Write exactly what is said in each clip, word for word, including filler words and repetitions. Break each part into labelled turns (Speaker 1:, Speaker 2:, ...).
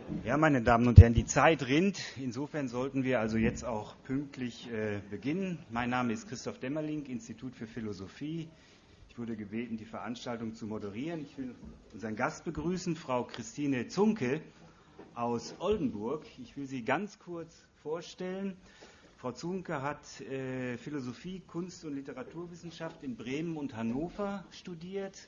Speaker 1: Ja, meine Damen und Herren, die Zeit rinnt. Insofern sollten wir also jetzt auch pünktlich äh, beginnen. Mein Name ist Christoph Dämmerling, Institut für Philosophie. Ich wurde gebeten, die Veranstaltung zu moderieren. Ich will unseren Gast begrüßen, Frau Christine Zunke aus Oldenburg. Ich will Sie ganz kurz vorstellen. Frau Zunke hat äh, Philosophie, Kunst- und Literaturwissenschaft in Bremen und Hannover studiert.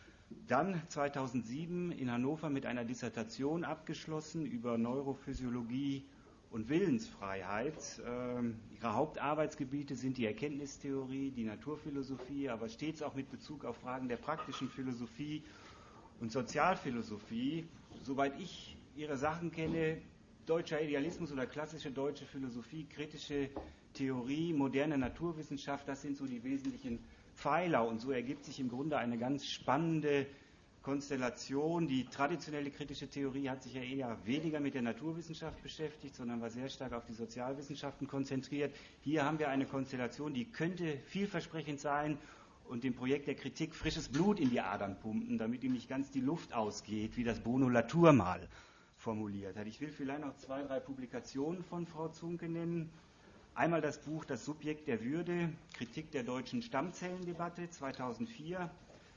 Speaker 1: Dann zweitausendsieben in Hannover mit einer Dissertation abgeschlossen über Neurophysiologie und Willensfreiheit. Ähm, ihre Hauptarbeitsgebiete sind die Erkenntnistheorie, die Naturphilosophie, aber stets auch mit Bezug auf Fragen der praktischen Philosophie und Sozialphilosophie. Soweit ich ihre Sachen kenne, deutscher Idealismus oder klassische deutsche Philosophie, kritische Theorie, moderne Naturwissenschaft, das sind so die wesentlichen Pfeiler, und so ergibt sich im Grunde eine ganz spannende Konstellation. Die traditionelle kritische Theorie hat sich ja eher weniger mit der Naturwissenschaft beschäftigt, sondern war sehr stark auf die Sozialwissenschaften konzentriert. Hier haben wir eine Konstellation, die könnte vielversprechend sein und dem Projekt der Kritik frisches Blut in die Adern pumpen, damit ihm nicht ganz die Luft ausgeht, wie das Bruno Latour mal formuliert hat. Ich will vielleicht noch zwei, drei Publikationen von Frau Zunke nennen. Einmal das Buch Das Subjekt der Würde, Kritik der deutschen Stammzellendebatte zweitausendvier.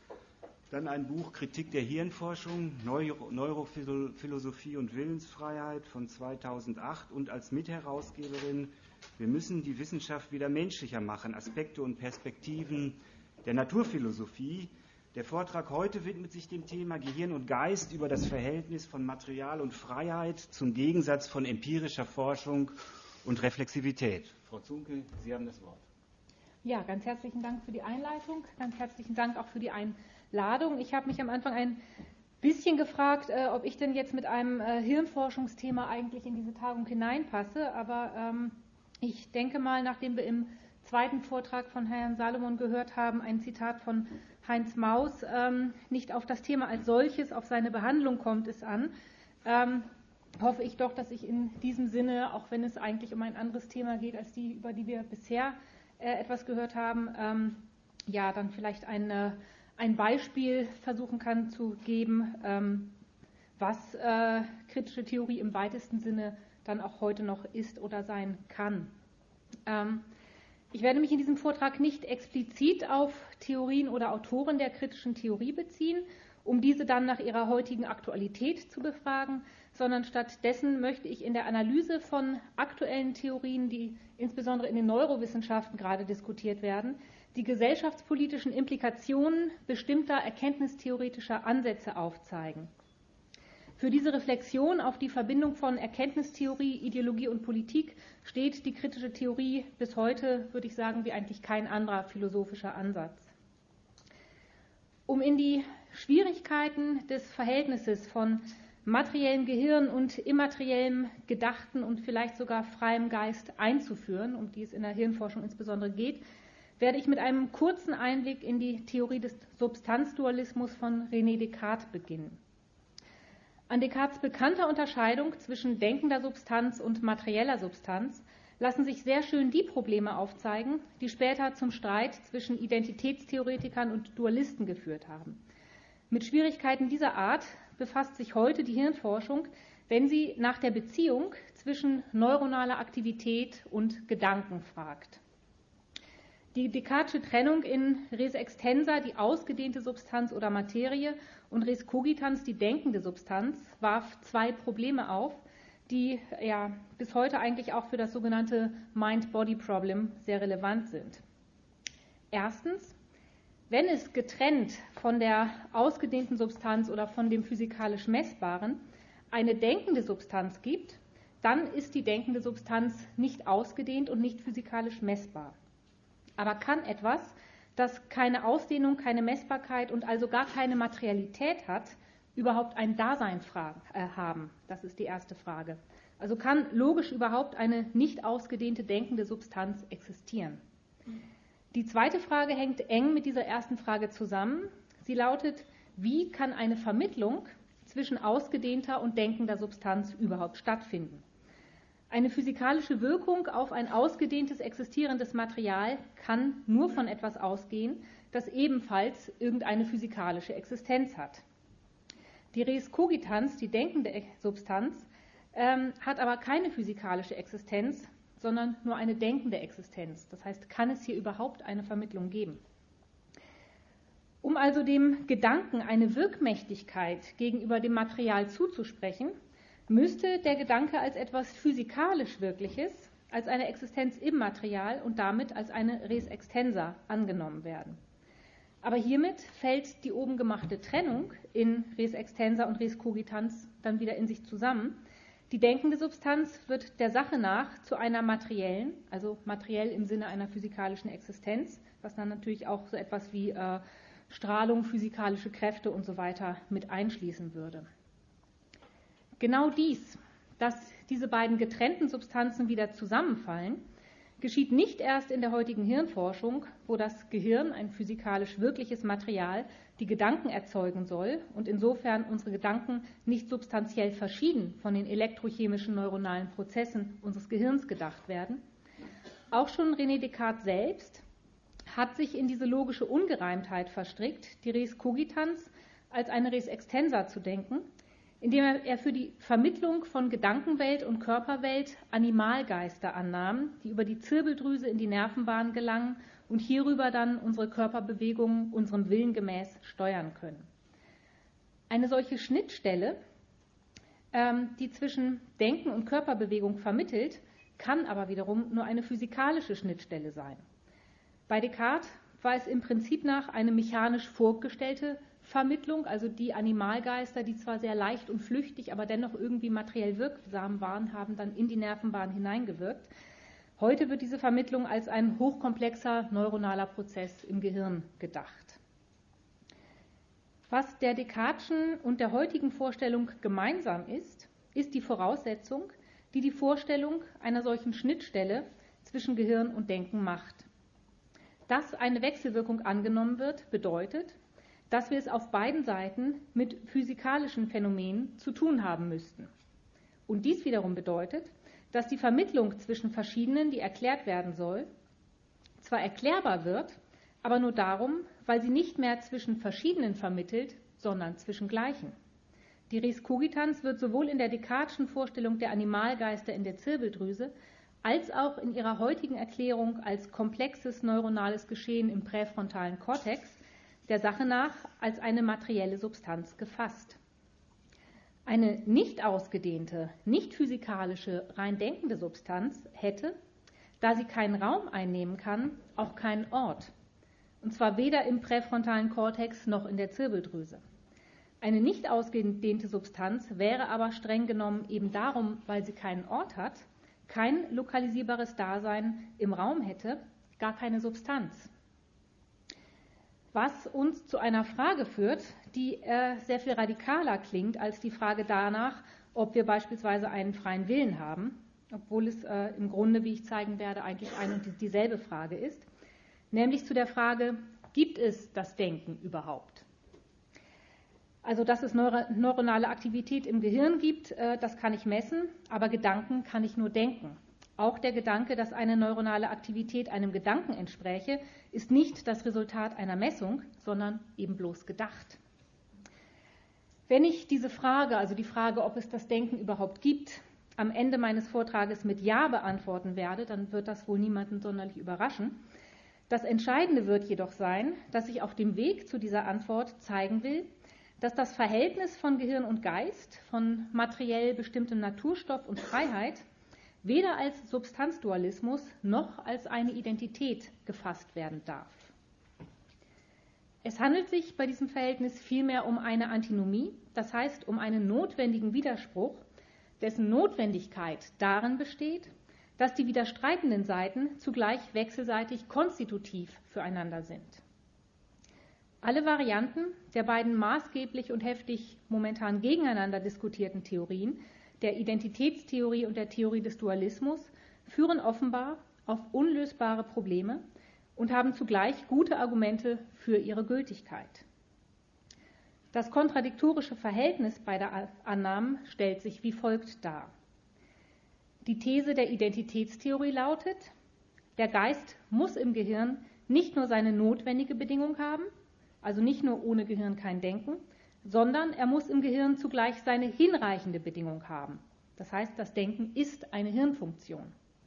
Speaker 1: Dann ein Buch Kritik der Hirnforschung, Neuro- Neurophilosophie und Willensfreiheit von zweitausendacht. Und als Mitherausgeberin Wir müssen die Wissenschaft wieder menschlicher machen, Aspekte und Perspektiven der Naturphilosophie. Der Vortrag heute widmet sich dem Thema Gehirn und Geist über das Verhältnis von Material und Freiheit zum Gegensatz von empirischer Forschung und Reflexivität. Frau Zunke, Sie haben das Wort.
Speaker 2: Ja, ganz herzlichen Dank für die Einleitung, ganz herzlichen Dank auch für die Einladung. Ich habe mich am Anfang ein bisschen gefragt, äh, ob ich denn jetzt mit einem äh, Hirnforschungsthema eigentlich in diese Tagung hineinpasse, aber ähm, ich denke mal, nachdem wir im zweiten Vortrag von Herrn Salomon gehört haben, ein Zitat von Heinz Maus, ähm, nicht auf das Thema als solches, auf seine Behandlung kommt es an, ähm, hoffe ich doch, dass ich in diesem Sinne, auch wenn es eigentlich um ein anderes Thema geht, als die, über die wir bisher äh, etwas gehört haben, ähm, ja, dann vielleicht ein, äh, ein Beispiel versuchen kann zu geben, ähm, was äh, kritische Theorie im weitesten Sinne dann auch heute noch ist oder sein kann. Ähm, ich werde mich in diesem Vortrag nicht explizit auf Theorien oder Autoren der kritischen Theorie beziehen, um diese dann nach ihrer heutigen Aktualität zu befragen, sondern stattdessen möchte ich in der Analyse von aktuellen Theorien, die insbesondere in den Neurowissenschaften gerade diskutiert werden, die gesellschaftspolitischen Implikationen bestimmter erkenntnistheoretischer Ansätze aufzeigen. Für diese Reflexion auf die Verbindung von Erkenntnistheorie, Ideologie und Politik steht die kritische Theorie bis heute, würde ich sagen, wie eigentlich kein anderer philosophischer Ansatz. Um in die Schwierigkeiten des Verhältnisses von materiellem Gehirn und immateriellem Gedachten und vielleicht sogar freiem Geist einzuführen, um die es in der Hirnforschung insbesondere geht, werde ich mit einem kurzen Einblick in die Theorie des Substanzdualismus von René Descartes beginnen. An Descartes' bekannter Unterscheidung zwischen denkender Substanz und materieller Substanz lassen sich sehr schön die Probleme aufzeigen, die später zum Streit zwischen Identitätstheoretikern und Dualisten geführt haben. Mit Schwierigkeiten dieser Art befasst sich heute die Hirnforschung, wenn sie nach der Beziehung zwischen neuronaler Aktivität und Gedanken fragt. Die Descartesche Trennung in res extensa, die ausgedehnte Substanz oder Materie, und res cogitans, die denkende Substanz, warf zwei Probleme auf, die ja bis heute eigentlich auch für das sogenannte Mind-Body-Problem sehr relevant sind. Erstens, wenn es getrennt von der ausgedehnten Substanz oder von dem physikalisch Messbaren eine denkende Substanz gibt, dann ist die denkende Substanz nicht ausgedehnt und nicht physikalisch messbar. Aber kann etwas, das keine Ausdehnung, keine Messbarkeit und also gar keine Materialität hat, überhaupt ein Dasein haben? Das ist die erste Frage. Also kann logisch überhaupt eine nicht ausgedehnte denkende Substanz existieren? Die zweite Frage hängt eng mit dieser ersten Frage zusammen. Sie lautet, wie kann eine Vermittlung zwischen ausgedehnter und denkender Substanz überhaupt stattfinden? Eine physikalische Wirkung auf ein ausgedehntes existierendes Material kann nur von etwas ausgehen, das ebenfalls irgendeine physikalische Existenz hat. Die Res cogitans, die denkende Substanz, ähm, hat aber keine physikalische Existenz, sondern nur eine denkende Existenz. Das heißt, kann es hier überhaupt eine Vermittlung geben? Um also dem Gedanken eine Wirkmächtigkeit gegenüber dem Material zuzusprechen, müsste der Gedanke als etwas physikalisch Wirkliches, als eine Existenz im Material und damit als eine Res extensa angenommen werden. Aber hiermit fällt die oben gemachte Trennung in Res extensa und Res cogitans dann wieder in sich zusammen. Die denkende Substanz wird der Sache nach zu einer materiellen, also materiell im Sinne einer physikalischen Existenz, was dann natürlich auch so etwas wie äh, Strahlung, physikalische Kräfte und so weiter mit einschließen würde. Genau dies, dass diese beiden getrennten Substanzen wieder zusammenfallen, geschieht nicht erst in der heutigen Hirnforschung, wo das Gehirn, ein physikalisch wirkliches Material, die Gedanken erzeugen soll und insofern unsere Gedanken nicht substanziell verschieden von den elektrochemischen neuronalen Prozessen unseres Gehirns gedacht werden. Auch schon René Descartes selbst hat sich in diese logische Ungereimtheit verstrickt, die Res cogitans als eine Res extensa zu denken, indem er für die Vermittlung von Gedankenwelt und Körperwelt Animalgeister annahm, die über die Zirbeldrüse in die Nervenbahn gelangen und hierüber dann unsere Körperbewegungen unserem Willen gemäß steuern können. Eine solche Schnittstelle, die zwischen Denken und Körperbewegung vermittelt, kann aber wiederum nur eine physikalische Schnittstelle sein. Bei Descartes war es im Prinzip nach eine mechanisch vorgestellte Vermittlung, also die Animalgeister, die zwar sehr leicht und flüchtig, aber dennoch irgendwie materiell wirksam waren, haben dann in die Nervenbahn hineingewirkt. Heute wird diese Vermittlung als ein hochkomplexer neuronaler Prozess im Gehirn gedacht. Was der Descarteschen und der heutigen Vorstellung gemeinsam ist, ist die Voraussetzung, die die Vorstellung einer solchen Schnittstelle zwischen Gehirn und Denken macht. Dass eine Wechselwirkung angenommen wird, bedeutet, dass wir es auf beiden Seiten mit physikalischen Phänomenen zu tun haben müssten. Und dies wiederum bedeutet, dass die Vermittlung zwischen verschiedenen, die erklärt werden soll, zwar erklärbar wird, aber nur darum, weil sie nicht mehr zwischen verschiedenen vermittelt, sondern zwischen gleichen. Die Res cogitans wird sowohl in der Descarteschen Vorstellung der Animalgeister in der Zirbeldrüse als auch in ihrer heutigen Erklärung als komplexes neuronales Geschehen im präfrontalen Kortex der Sache nach als eine materielle Substanz gefasst. Eine nicht ausgedehnte, nicht physikalische, rein denkende Substanz hätte, da sie keinen Raum einnehmen kann, auch keinen Ort. Und zwar weder im präfrontalen Kortex noch in der Zirbeldrüse. Eine nicht ausgedehnte Substanz wäre aber streng genommen eben darum, weil sie keinen Ort hat, kein lokalisierbares Dasein im Raum hätte, gar keine Substanz. Was uns zu einer Frage führt, die äh, sehr viel radikaler klingt als die Frage danach, ob wir beispielsweise einen freien Willen haben, obwohl es äh, im Grunde, wie ich zeigen werde, eigentlich eine und dieselbe Frage ist, nämlich zu der Frage, gibt es das Denken überhaupt? Also, dass es neuronale Aktivität im Gehirn gibt, äh, das kann ich messen, aber Gedanken kann ich nur denken. Auch der Gedanke, dass eine neuronale Aktivität einem Gedanken entspräche, ist nicht das Resultat einer Messung, sondern eben bloß gedacht. Wenn ich diese Frage, also die Frage, ob es das Denken überhaupt gibt, am Ende meines Vortrages mit Ja beantworten werde, dann wird das wohl niemanden sonderlich überraschen. Das Entscheidende wird jedoch sein, dass ich auf dem Weg zu dieser Antwort zeigen will, dass das Verhältnis von Gehirn und Geist, von materiell bestimmtem Naturstoff und Freiheit, weder als Substanzdualismus noch als eine Identität gefasst werden darf. Es handelt sich bei diesem Verhältnis vielmehr um eine Antinomie, das heißt um einen notwendigen Widerspruch, dessen Notwendigkeit darin besteht, dass die widerstreitenden Seiten zugleich wechselseitig konstitutiv füreinander sind. Alle Varianten der beiden maßgeblich und heftig momentan gegeneinander diskutierten Theorien, der Identitätstheorie und der Theorie des Dualismus, führen offenbar auf unlösbare Probleme und haben zugleich gute Argumente für ihre Gültigkeit. Das kontradiktorische Verhältnis beider Annahmen stellt sich wie folgt dar. Die These der Identitätstheorie lautet, der Geist muss im Gehirn nicht nur seine notwendige Bedingung haben, also nicht nur ohne Gehirn kein Denken, sondern er muss im Gehirn zugleich seine hinreichende Bedingung haben. Das heißt, das Denken ist eine Hirnfunktion.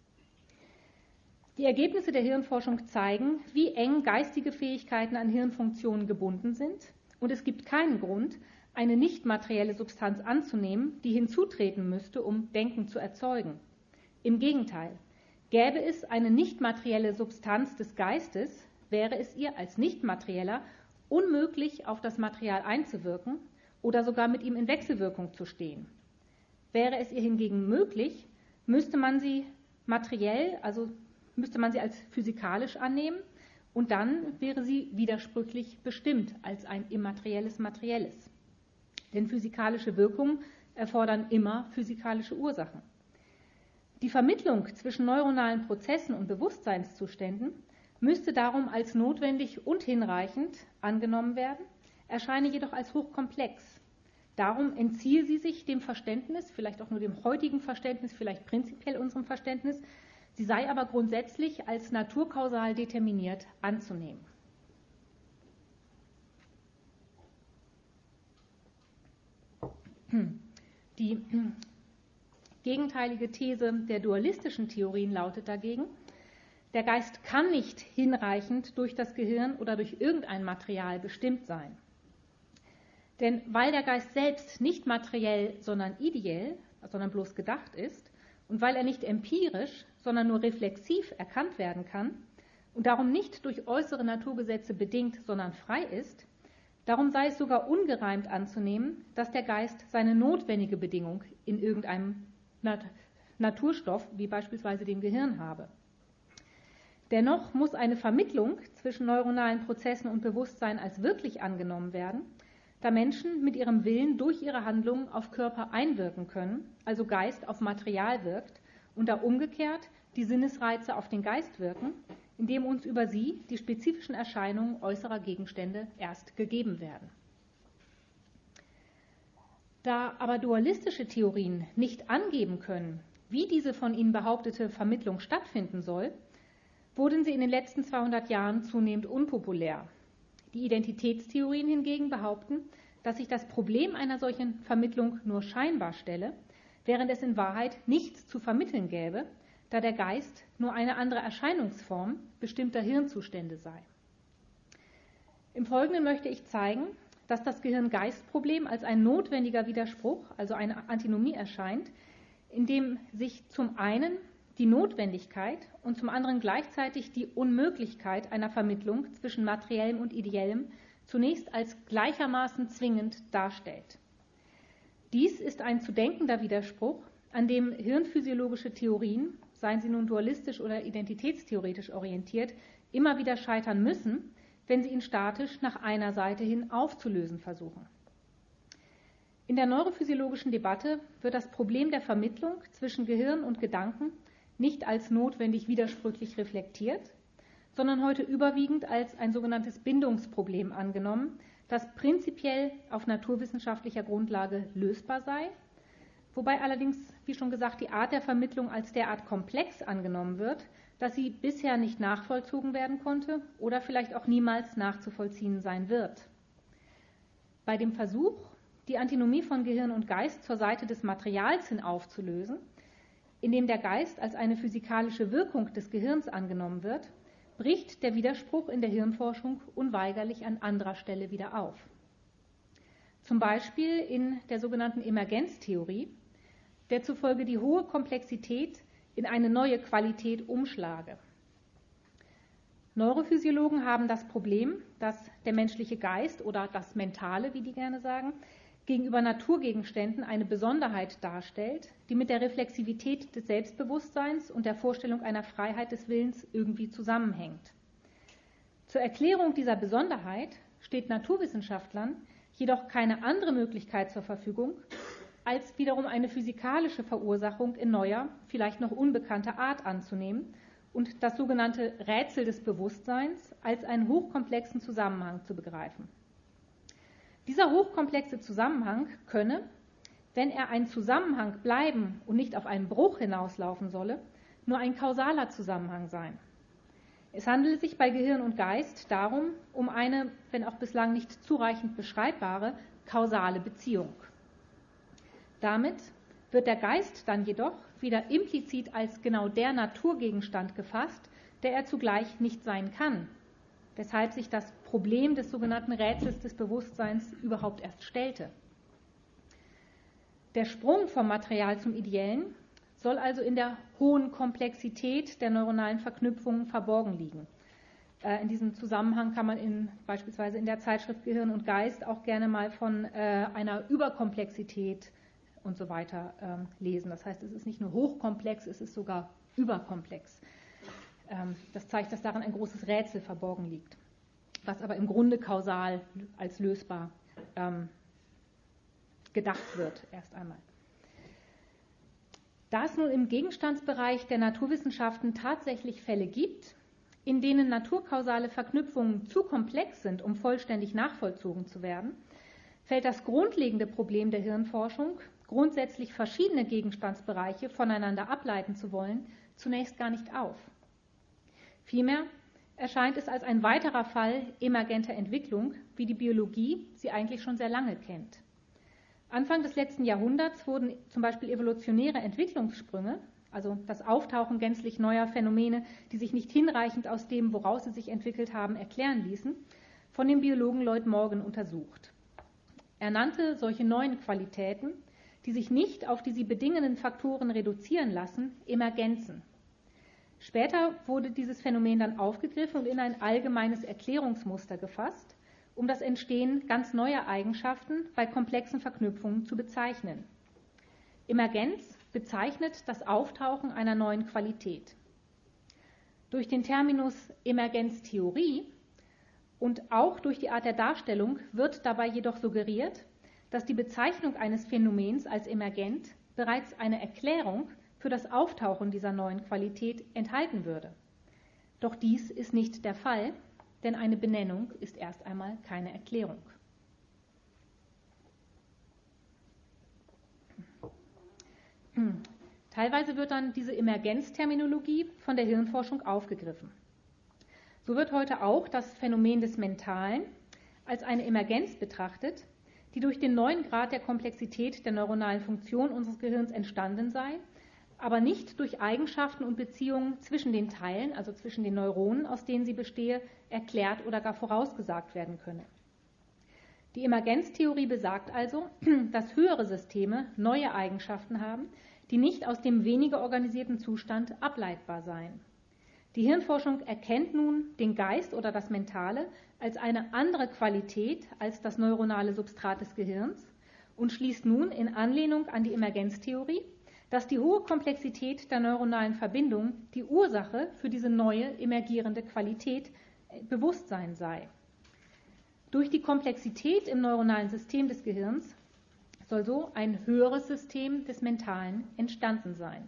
Speaker 2: Die Ergebnisse der Hirnforschung zeigen, wie eng geistige Fähigkeiten an Hirnfunktionen gebunden sind, und es gibt keinen Grund, eine nicht materielle Substanz anzunehmen, die hinzutreten müsste, um Denken zu erzeugen. Im Gegenteil, gäbe es eine nicht materielle Substanz des Geistes, wäre es ihr als nicht materieller unmöglich, auf das Material einzuwirken oder sogar mit ihm in Wechselwirkung zu stehen. Wäre es ihr hingegen möglich, müsste man sie materiell, also müsste man sie als physikalisch annehmen, und dann wäre sie widersprüchlich bestimmt als ein immaterielles Materielles. Denn physikalische Wirkungen erfordern immer physikalische Ursachen. Die Vermittlung zwischen neuronalen Prozessen und Bewusstseinszuständen müsste darum als notwendig und hinreichend angenommen werden, erscheine jedoch als hochkomplex. Darum entziehe sie sich dem Verständnis, vielleicht auch nur dem heutigen Verständnis, vielleicht prinzipiell unserem Verständnis, sie sei aber grundsätzlich als naturkausal determiniert anzunehmen. Die gegenteilige These der dualistischen Theorien lautet dagegen: Der Geist kann nicht hinreichend durch das Gehirn oder durch irgendein Material bestimmt sein. Denn weil der Geist selbst nicht materiell, sondern ideell, sondern bloß gedacht ist, und weil er nicht empirisch, sondern nur reflexiv erkannt werden kann und darum nicht durch äußere Naturgesetze bedingt, sondern frei ist, darum sei es sogar ungereimt anzunehmen, dass der Geist seine notwendige Bedingung in irgendeinem Nat- Naturstoff, wie beispielsweise dem Gehirn, habe. Dennoch muss eine Vermittlung zwischen neuronalen Prozessen und Bewusstsein als wirklich angenommen werden, da Menschen mit ihrem Willen durch ihre Handlungen auf Körper einwirken können, also Geist auf Material wirkt, und da umgekehrt die Sinnesreize auf den Geist wirken, indem uns über sie die spezifischen Erscheinungen äußerer Gegenstände erst gegeben werden. Da aber dualistische Theorien nicht angeben können, wie diese von ihnen behauptete Vermittlung stattfinden soll, wurden sie in den letzten zweihundert Jahren zunehmend unpopulär. Die Identitätstheorien hingegen behaupten, dass sich das Problem einer solchen Vermittlung nur scheinbar stelle, während es in Wahrheit nichts zu vermitteln gäbe, da der Geist nur eine andere Erscheinungsform bestimmter Hirnzustände sei. Im Folgenden möchte ich zeigen, dass das Gehirn-Geist-Problem als ein notwendiger Widerspruch, also eine Antinomie erscheint, in dem sich zum einen die Notwendigkeit und zum anderen gleichzeitig die Unmöglichkeit einer Vermittlung zwischen materiellem und ideellem zunächst als gleichermaßen zwingend darstellt. Dies ist ein zu denkender Widerspruch, an dem hirnphysiologische Theorien, seien sie nun dualistisch oder identitätstheoretisch orientiert, immer wieder scheitern müssen, wenn sie ihn statisch nach einer Seite hin aufzulösen versuchen. In der neurophysiologischen Debatte wird das Problem der Vermittlung zwischen Gehirn und Gedanken nicht als notwendig widersprüchlich reflektiert, sondern heute überwiegend als ein sogenanntes Bindungsproblem angenommen, das prinzipiell auf naturwissenschaftlicher Grundlage lösbar sei, wobei allerdings, wie schon gesagt, die Art der Vermittlung als derart komplex angenommen wird, dass sie bisher nicht nachvollzogen werden konnte oder vielleicht auch niemals nachzuvollziehen sein wird. Bei dem Versuch, die Antinomie von Gehirn und Geist zur Seite des Materials hin aufzulösen, indem der Geist als eine physikalische Wirkung des Gehirns angenommen wird, bricht der Widerspruch in der Hirnforschung unweigerlich an anderer Stelle wieder auf. Zum Beispiel in der sogenannten Emergenztheorie, der zufolge die hohe Komplexität in eine neue Qualität umschlage. Neurophysiologen haben das Problem, dass der menschliche Geist oder das Mentale, wie die gerne sagen, gegenüber Naturgegenständen eine Besonderheit darstellt, die mit der Reflexivität des Selbstbewusstseins und der Vorstellung einer Freiheit des Willens irgendwie zusammenhängt. Zur Erklärung dieser Besonderheit steht Naturwissenschaftlern jedoch keine andere Möglichkeit zur Verfügung, als wiederum eine physikalische Verursachung in neuer, vielleicht noch unbekannter Art anzunehmen und das sogenannte Rätsel des Bewusstseins als einen hochkomplexen Zusammenhang zu begreifen. Dieser hochkomplexe Zusammenhang könne, wenn er ein Zusammenhang bleiben und nicht auf einen Bruch hinauslaufen solle, nur ein kausaler Zusammenhang sein. Es handele sich bei Gehirn und Geist darum, um eine, wenn auch bislang nicht zureichend beschreibbare, kausale Beziehung. Damit wird der Geist dann jedoch wieder implizit als genau der Naturgegenstand gefasst, der er zugleich nicht sein kann, weshalb sich das Problem des sogenannten Rätsels des Bewusstseins überhaupt erst stellte. Der Sprung vom Material zum Ideellen soll also in der hohen Komplexität der neuronalen Verknüpfungen verborgen liegen. In diesem Zusammenhang kann man in, beispielsweise in der Zeitschrift Gehirn und Geist auch gerne mal von äh, einer Überkomplexität und so weiter ähm, lesen. Das heißt, es ist nicht nur hochkomplex, es ist sogar überkomplex. Ähm, das zeigt, dass darin ein großes Rätsel verborgen liegt, was aber im Grunde kausal als lösbar ähm, gedacht wird, erst einmal. Da es nun im Gegenstandsbereich der Naturwissenschaften tatsächlich Fälle gibt, in denen naturkausale Verknüpfungen zu komplex sind, um vollständig nachvollzogen zu werden, fällt das grundlegende Problem der Hirnforschung, grundsätzlich verschiedene Gegenstandsbereiche voneinander ableiten zu wollen, zunächst gar nicht auf. Vielmehr erscheint es als ein weiterer Fall emergenter Entwicklung, wie die Biologie sie eigentlich schon sehr lange kennt. Anfang des letzten Jahrhunderts wurden zum Beispiel evolutionäre Entwicklungssprünge, also das Auftauchen gänzlich neuer Phänomene, die sich nicht hinreichend aus dem, woraus sie sich entwickelt haben, erklären ließen, von dem Biologen Lloyd Morgan untersucht. Er nannte solche neuen Qualitäten, die sich nicht auf die sie bedingenden Faktoren reduzieren lassen, Emergenzen. Später wurde dieses Phänomen dann aufgegriffen und in ein allgemeines Erklärungsmuster gefasst, um das Entstehen ganz neuer Eigenschaften bei komplexen Verknüpfungen zu bezeichnen. Emergenz bezeichnet das Auftauchen einer neuen Qualität. Durch den Terminus Emergenztheorie und auch durch die Art der Darstellung wird dabei jedoch suggeriert, dass die Bezeichnung eines Phänomens als emergent bereits eine Erklärung für das Auftauchen dieser neuen Qualität enthalten würde. Doch dies ist nicht der Fall, denn eine Benennung ist erst einmal keine Erklärung. Teilweise wird dann diese Emergenzterminologie von der Hirnforschung aufgegriffen. So wird heute auch das Phänomen des Mentalen als eine Emergenz betrachtet, die durch den neuen Grad der Komplexität der neuronalen Funktion unseres Gehirns entstanden sei, aber nicht durch Eigenschaften und Beziehungen zwischen den Teilen, also zwischen den Neuronen, aus denen sie bestehe, erklärt oder gar vorausgesagt werden könne. Die Emergenztheorie besagt also, dass höhere Systeme neue Eigenschaften haben, die nicht aus dem weniger organisierten Zustand ableitbar seien. Die Hirnforschung erkennt nun den Geist oder das Mentale als eine andere Qualität als das neuronale Substrat des Gehirns und schließt nun in Anlehnung an die Emergenztheorie, dass die hohe Komplexität der neuronalen Verbindungen die Ursache für diese neue emergierende Qualität Bewusstsein sei. Durch die Komplexität im neuronalen System des Gehirns soll so ein höheres System des Mentalen entstanden sein.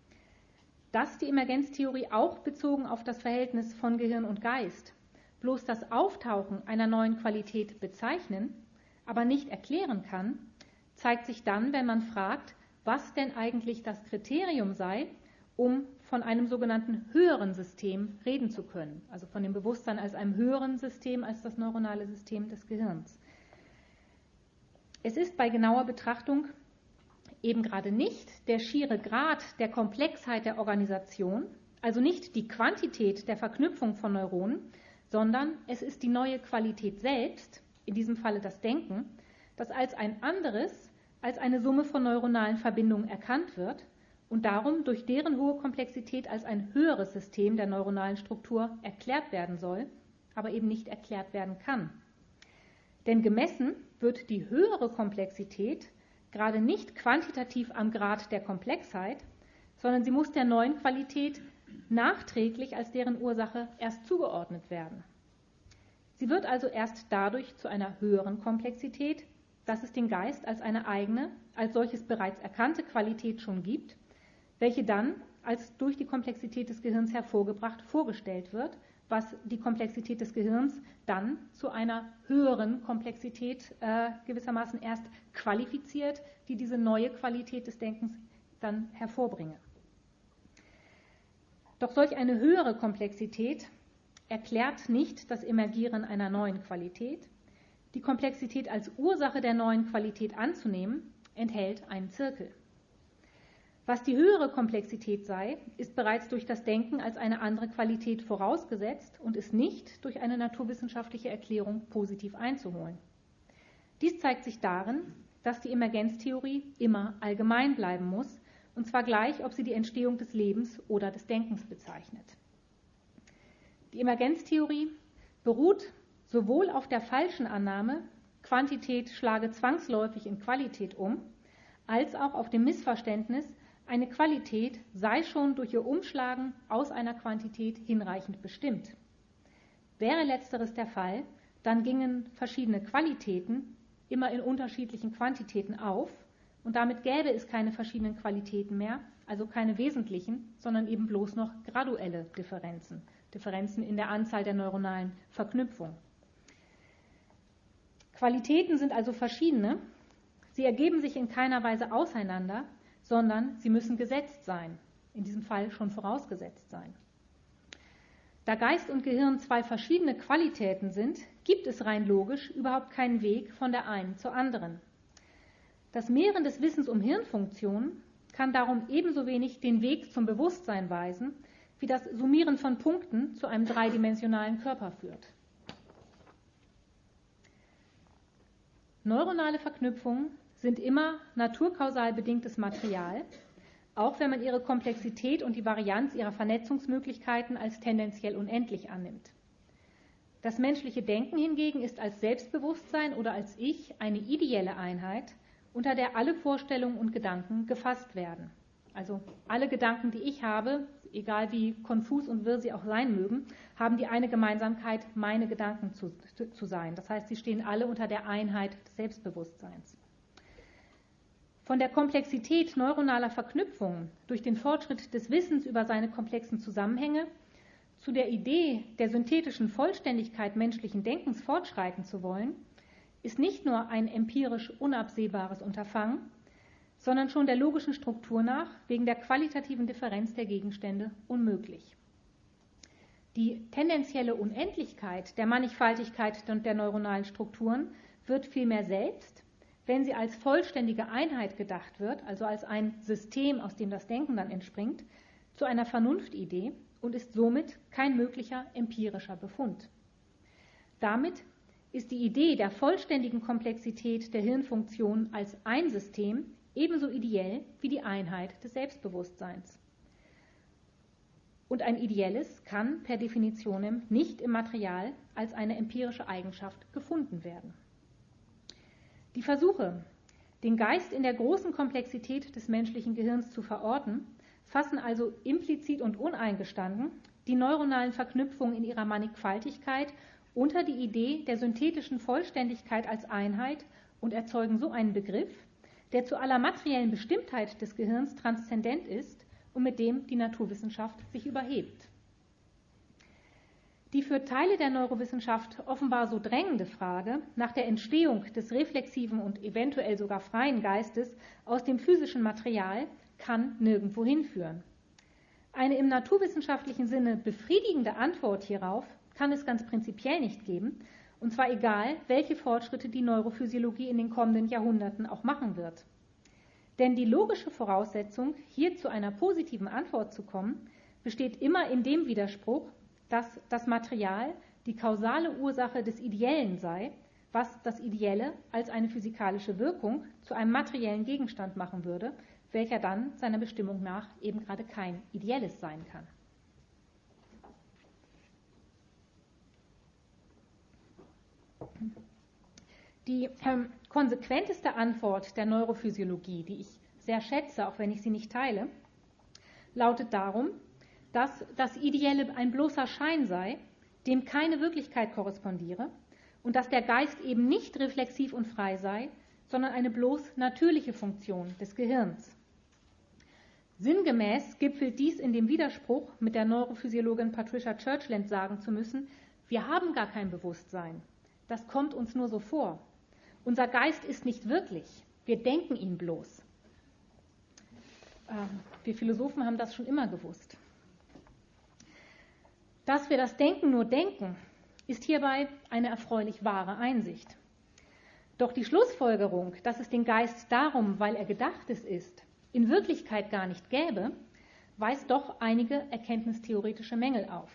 Speaker 2: Dass die Emergenztheorie auch bezogen auf das Verhältnis von Gehirn und Geist bloß das Auftauchen einer neuen Qualität bezeichnen, aber nicht erklären kann, zeigt sich dann, wenn man fragt, was denn eigentlich das Kriterium sei, um von einem sogenannten höheren System reden zu können, also von dem Bewusstsein als einem höheren System als das neuronale System des Gehirns. Es ist bei genauer Betrachtung eben gerade nicht der schiere Grad der Komplexheit der Organisation, also nicht die Quantität der Verknüpfung von Neuronen, sondern es ist die neue Qualität selbst, in diesem Falle das Denken, das als ein anderes, als eine Summe von neuronalen Verbindungen erkannt wird und darum durch deren hohe Komplexität als ein höheres System der neuronalen Struktur erklärt werden soll, aber eben nicht erklärt werden kann. Denn gemessen wird die höhere Komplexität gerade nicht quantitativ am Grad der Komplexheit, sondern sie muss der neuen Qualität nachträglich als deren Ursache erst zugeordnet werden. Sie wird also erst dadurch zu einer höheren Komplexität, dass es den Geist als eine eigene, als solches bereits erkannte Qualität schon gibt, welche dann als durch die Komplexität des Gehirns hervorgebracht vorgestellt wird, was die Komplexität des Gehirns dann zu einer höheren Komplexität äh, gewissermaßen erst qualifiziert, die diese neue Qualität des Denkens dann hervorbringe. Doch solch eine höhere Komplexität erklärt nicht das Emergieren einer neuen Qualität, die Komplexität als Ursache der neuen Qualität anzunehmen, enthält einen Zirkel. Was die höhere Komplexität sei, ist bereits durch das Denken als eine andere Qualität vorausgesetzt und ist nicht durch eine naturwissenschaftliche Erklärung positiv einzuholen. Dies zeigt sich darin, dass die Emergenztheorie immer allgemein bleiben muss, und zwar gleich, ob sie die Entstehung des Lebens oder des Denkens bezeichnet. Die Emergenztheorie beruht sowohl auf der falschen Annahme, Quantität schlage zwangsläufig in Qualität um, als auch auf dem Missverständnis, eine Qualität sei schon durch ihr Umschlagen aus einer Quantität hinreichend bestimmt. Wäre letzteres der Fall, dann gingen verschiedene Qualitäten immer in unterschiedlichen Quantitäten auf und damit gäbe es keine verschiedenen Qualitäten mehr, also keine wesentlichen, sondern eben bloß noch graduelle Differenzen, Differenzen in der Anzahl der neuronalen Verknüpfungen. Qualitäten sind also verschiedene, sie ergeben sich in keiner Weise auseinander, sondern sie müssen gesetzt sein, in diesem Fall schon vorausgesetzt sein. Da Geist und Gehirn zwei verschiedene Qualitäten sind, gibt es rein logisch überhaupt keinen Weg von der einen zur anderen. Das Mehren des Wissens um Hirnfunktionen kann darum ebenso wenig den Weg zum Bewusstsein weisen, wie das Summieren von Punkten zu einem dreidimensionalen Körper führt. Neuronale Verknüpfungen sind immer naturkausal bedingtes Material, auch wenn man ihre Komplexität und die Varianz ihrer Vernetzungsmöglichkeiten als tendenziell unendlich annimmt. Das menschliche Denken hingegen ist als Selbstbewusstsein oder als Ich eine ideelle Einheit, unter der alle Vorstellungen und Gedanken gefasst werden. Also alle Gedanken, die ich habe, egal wie konfus und wirr sie auch sein mögen, haben die eine Gemeinsamkeit, meine Gedanken zu, zu sein. Das heißt, sie stehen alle unter der Einheit des Selbstbewusstseins. Von der Komplexität neuronaler Verknüpfungen durch den Fortschritt des Wissens über seine komplexen Zusammenhänge zu der Idee der synthetischen Vollständigkeit menschlichen Denkens fortschreiten zu wollen, ist nicht nur ein empirisch unabsehbares Unterfangen, sondern schon der logischen Struktur nach wegen der qualitativen Differenz der Gegenstände unmöglich. Die tendenzielle Unendlichkeit der Mannigfaltigkeit der neuronalen Strukturen wird vielmehr selbst, wenn sie als vollständige Einheit gedacht wird, also als ein System, aus dem das Denken dann entspringt, zu einer Vernunftidee und ist somit kein möglicher empirischer Befund. Damit ist die Idee der vollständigen Komplexität der Hirnfunktion als ein System ebenso ideell wie die Einheit des Selbstbewusstseins. Und ein ideelles kann per Definitionem nicht im Material als eine empirische Eigenschaft gefunden werden. Die Versuche, den Geist in der großen Komplexität des menschlichen Gehirns zu verorten, fassen also implizit und uneingestanden die neuronalen Verknüpfungen in ihrer Mannigfaltigkeit unter die Idee der synthetischen Vollständigkeit als Einheit und erzeugen so einen Begriff, der zu aller materiellen Bestimmtheit des Gehirns transzendent ist und mit dem die Naturwissenschaft sich überhebt. Die für Teile der Neurowissenschaft offenbar so drängende Frage nach der Entstehung des reflexiven und eventuell sogar freien Geistes aus dem physischen Material kann nirgendwo hinführen. Eine im naturwissenschaftlichen Sinne befriedigende Antwort hierauf kann es ganz prinzipiell nicht geben, und zwar egal, welche Fortschritte die Neurophysiologie in den kommenden Jahrhunderten auch machen wird. Denn die logische Voraussetzung, hier zu einer positiven Antwort zu kommen, besteht immer in dem Widerspruch, dass das Material die kausale Ursache des Ideellen sei, was das Ideelle als eine physikalische Wirkung zu einem materiellen Gegenstand machen würde, welcher dann seiner Bestimmung nach eben gerade kein Ideelles sein kann. Die ähm, konsequenteste Antwort der Neurophysiologie, die ich sehr schätze, auch wenn ich sie nicht teile, lautet darum, dass das Ideelle ein bloßer Schein sei, dem keine Wirklichkeit korrespondiere und dass der Geist eben nicht reflexiv und frei sei, sondern eine bloß natürliche Funktion des Gehirns. Sinngemäß gipfelt dies in dem Widerspruch, mit der Neurophysiologin Patricia Churchland sagen zu müssen, wir haben gar kein Bewusstsein, das kommt uns nur so vor. Unser Geist ist nicht wirklich, wir denken ihn bloß. Wir Philosophen haben das schon immer gewusst. Dass wir das Denken nur denken, ist hierbei eine erfreulich wahre Einsicht. Doch die Schlussfolgerung, dass es den Geist darum, weil er Gedachtes ist, in Wirklichkeit gar nicht gäbe, weist doch einige erkenntnistheoretische Mängel auf.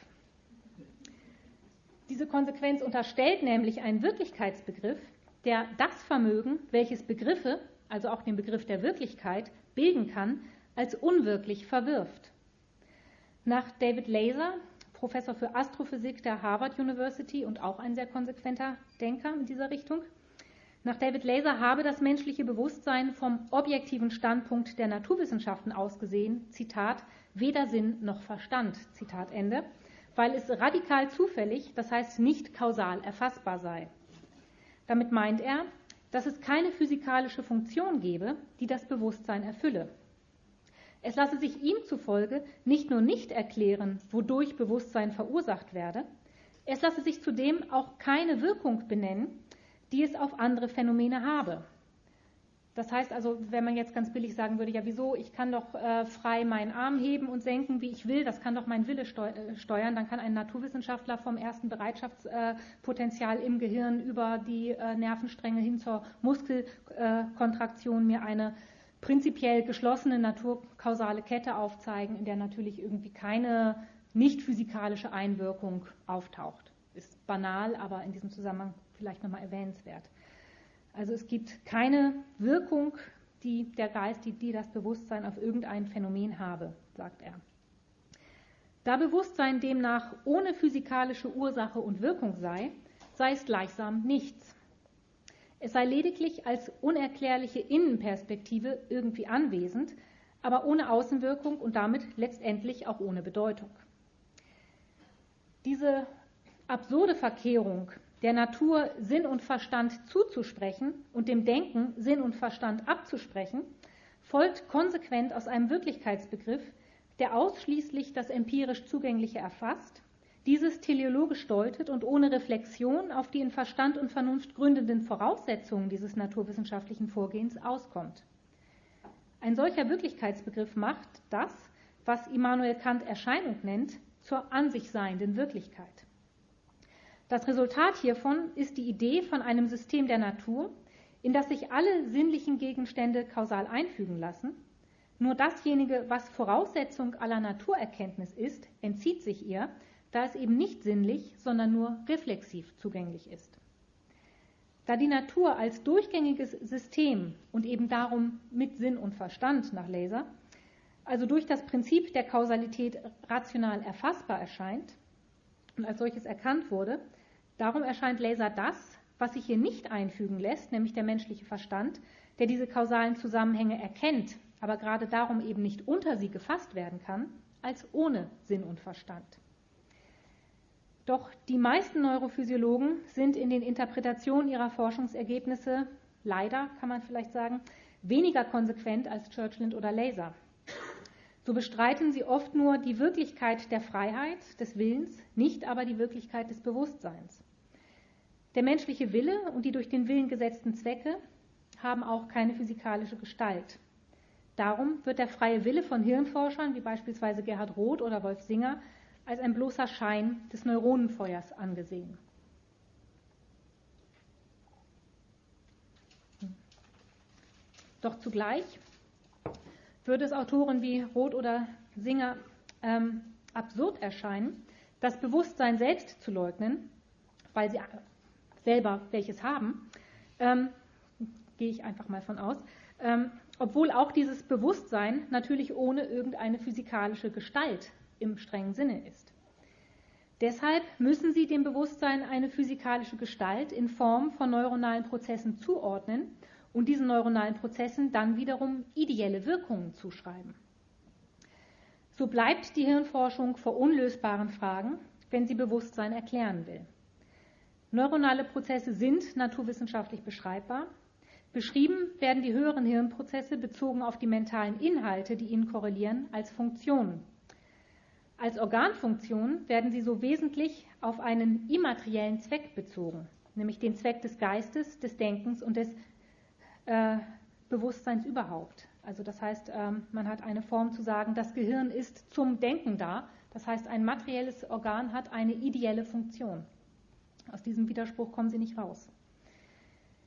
Speaker 2: Diese Konsequenz unterstellt nämlich einen Wirklichkeitsbegriff, der das Vermögen, welches Begriffe, also auch den Begriff der Wirklichkeit, bilden kann, als unwirklich verwirft. Nach David Laser, Professor für Astrophysik der Harvard University und auch ein sehr konsequenter Denker in dieser Richtung, nach David Laser habe das menschliche Bewusstsein vom objektiven Standpunkt der Naturwissenschaften aus gesehen, Zitat, weder Sinn noch Verstand, Zitat Ende, weil es radikal zufällig, das heißt nicht kausal erfassbar sei. Damit meint er, dass es keine physikalische Funktion gebe, die das Bewusstsein erfülle. Es lasse sich ihm zufolge nicht nur nicht erklären, wodurch Bewusstsein verursacht werde, es lasse sich zudem auch keine Wirkung benennen, die es auf andere Phänomene habe. Das heißt also, wenn man jetzt ganz billig sagen würde, ja wieso, ich kann doch äh, frei meinen Arm heben und senken, wie ich will, das kann doch mein Wille steu äh, steuern, dann kann ein Naturwissenschaftler vom ersten Bereitschaftspotenzial äh, im Gehirn über die äh, Nervenstränge hin zur Muskelkontraktion äh, mir eine prinzipiell geschlossene naturkausale Kette aufzeigen, in der natürlich irgendwie keine nicht physikalische Einwirkung auftaucht. Ist banal, aber in diesem Zusammenhang vielleicht nochmal erwähnenswert. Also es gibt keine Wirkung, die der Geist, die, die das Bewusstsein auf irgendein Phänomen habe, sagt er. Da Bewusstsein demnach ohne physikalische Ursache und Wirkung sei, sei es gleichsam nichts. Es sei lediglich als unerklärliche Innenperspektive irgendwie anwesend, aber ohne Außenwirkung und damit letztendlich auch ohne Bedeutung. Diese absurde Verkehrung, der Natur Sinn und Verstand zuzusprechen und dem Denken Sinn und Verstand abzusprechen, folgt konsequent aus einem Wirklichkeitsbegriff, der ausschließlich das empirisch Zugängliche erfasst, dieses teleologisch deutet und ohne Reflexion auf die in Verstand und Vernunft gründenden Voraussetzungen dieses naturwissenschaftlichen Vorgehens auskommt. Ein solcher Wirklichkeitsbegriff macht das, was Immanuel Kant Erscheinung nennt, zur an sich seienden Wirklichkeit. Das Resultat hiervon ist die Idee von einem System der Natur, in das sich alle sinnlichen Gegenstände kausal einfügen lassen. Nur dasjenige, was Voraussetzung aller Naturerkenntnis ist, entzieht sich ihr, da es eben nicht sinnlich, sondern nur reflexiv zugänglich ist. Da die Natur als durchgängiges System und eben darum mit Sinn und Verstand nach Laser, also durch das Prinzip der Kausalität rational erfassbar erscheint und als solches erkannt wurde, darum erscheint Laser das, was sich hier nicht einfügen lässt, nämlich der menschliche Verstand, der diese kausalen Zusammenhänge erkennt, aber gerade darum eben nicht unter sie gefasst werden kann, als ohne Sinn und Verstand. Doch die meisten Neurophysiologen sind in den Interpretationen ihrer Forschungsergebnisse, leider kann man vielleicht sagen, weniger konsequent als Churchland oder Laser. So bestreiten sie oft nur die Wirklichkeit der Freiheit, des Willens, nicht aber die Wirklichkeit des Bewusstseins. Der menschliche Wille und die durch den Willen gesetzten Zwecke haben auch keine physikalische Gestalt. Darum wird der freie Wille von Hirnforschern wie beispielsweise Gerhard Roth oder Wolf Singer als ein bloßer Schein des Neuronenfeuers angesehen. Doch zugleich würde es Autoren wie Roth oder Singer ähm, absurd erscheinen, das Bewusstsein selbst zu leugnen, weil sie selber welches haben, ähm, gehe ich einfach mal von aus, ähm, obwohl auch dieses Bewusstsein natürlich ohne irgendeine physikalische Gestalt im strengen Sinne ist. Deshalb müssen sie dem Bewusstsein eine physikalische Gestalt in Form von neuronalen Prozessen zuordnen und diesen neuronalen Prozessen dann wiederum ideelle Wirkungen zuschreiben. So bleibt die Hirnforschung vor unlösbaren Fragen, wenn sie Bewusstsein erklären will. Neuronale Prozesse sind naturwissenschaftlich beschreibbar. Beschrieben werden die höheren Hirnprozesse bezogen auf die mentalen Inhalte, die ihnen korrelieren, als Funktionen. Als Organfunktionen werden sie so wesentlich auf einen immateriellen Zweck bezogen, nämlich den Zweck des Geistes, des Denkens und des äh, Bewusstseins überhaupt. Also das heißt, ähm, man hat eine Form zu sagen, das Gehirn ist zum Denken da. Das heißt, ein materielles Organ hat eine ideelle Funktion. Aus diesem Widerspruch kommen sie nicht raus.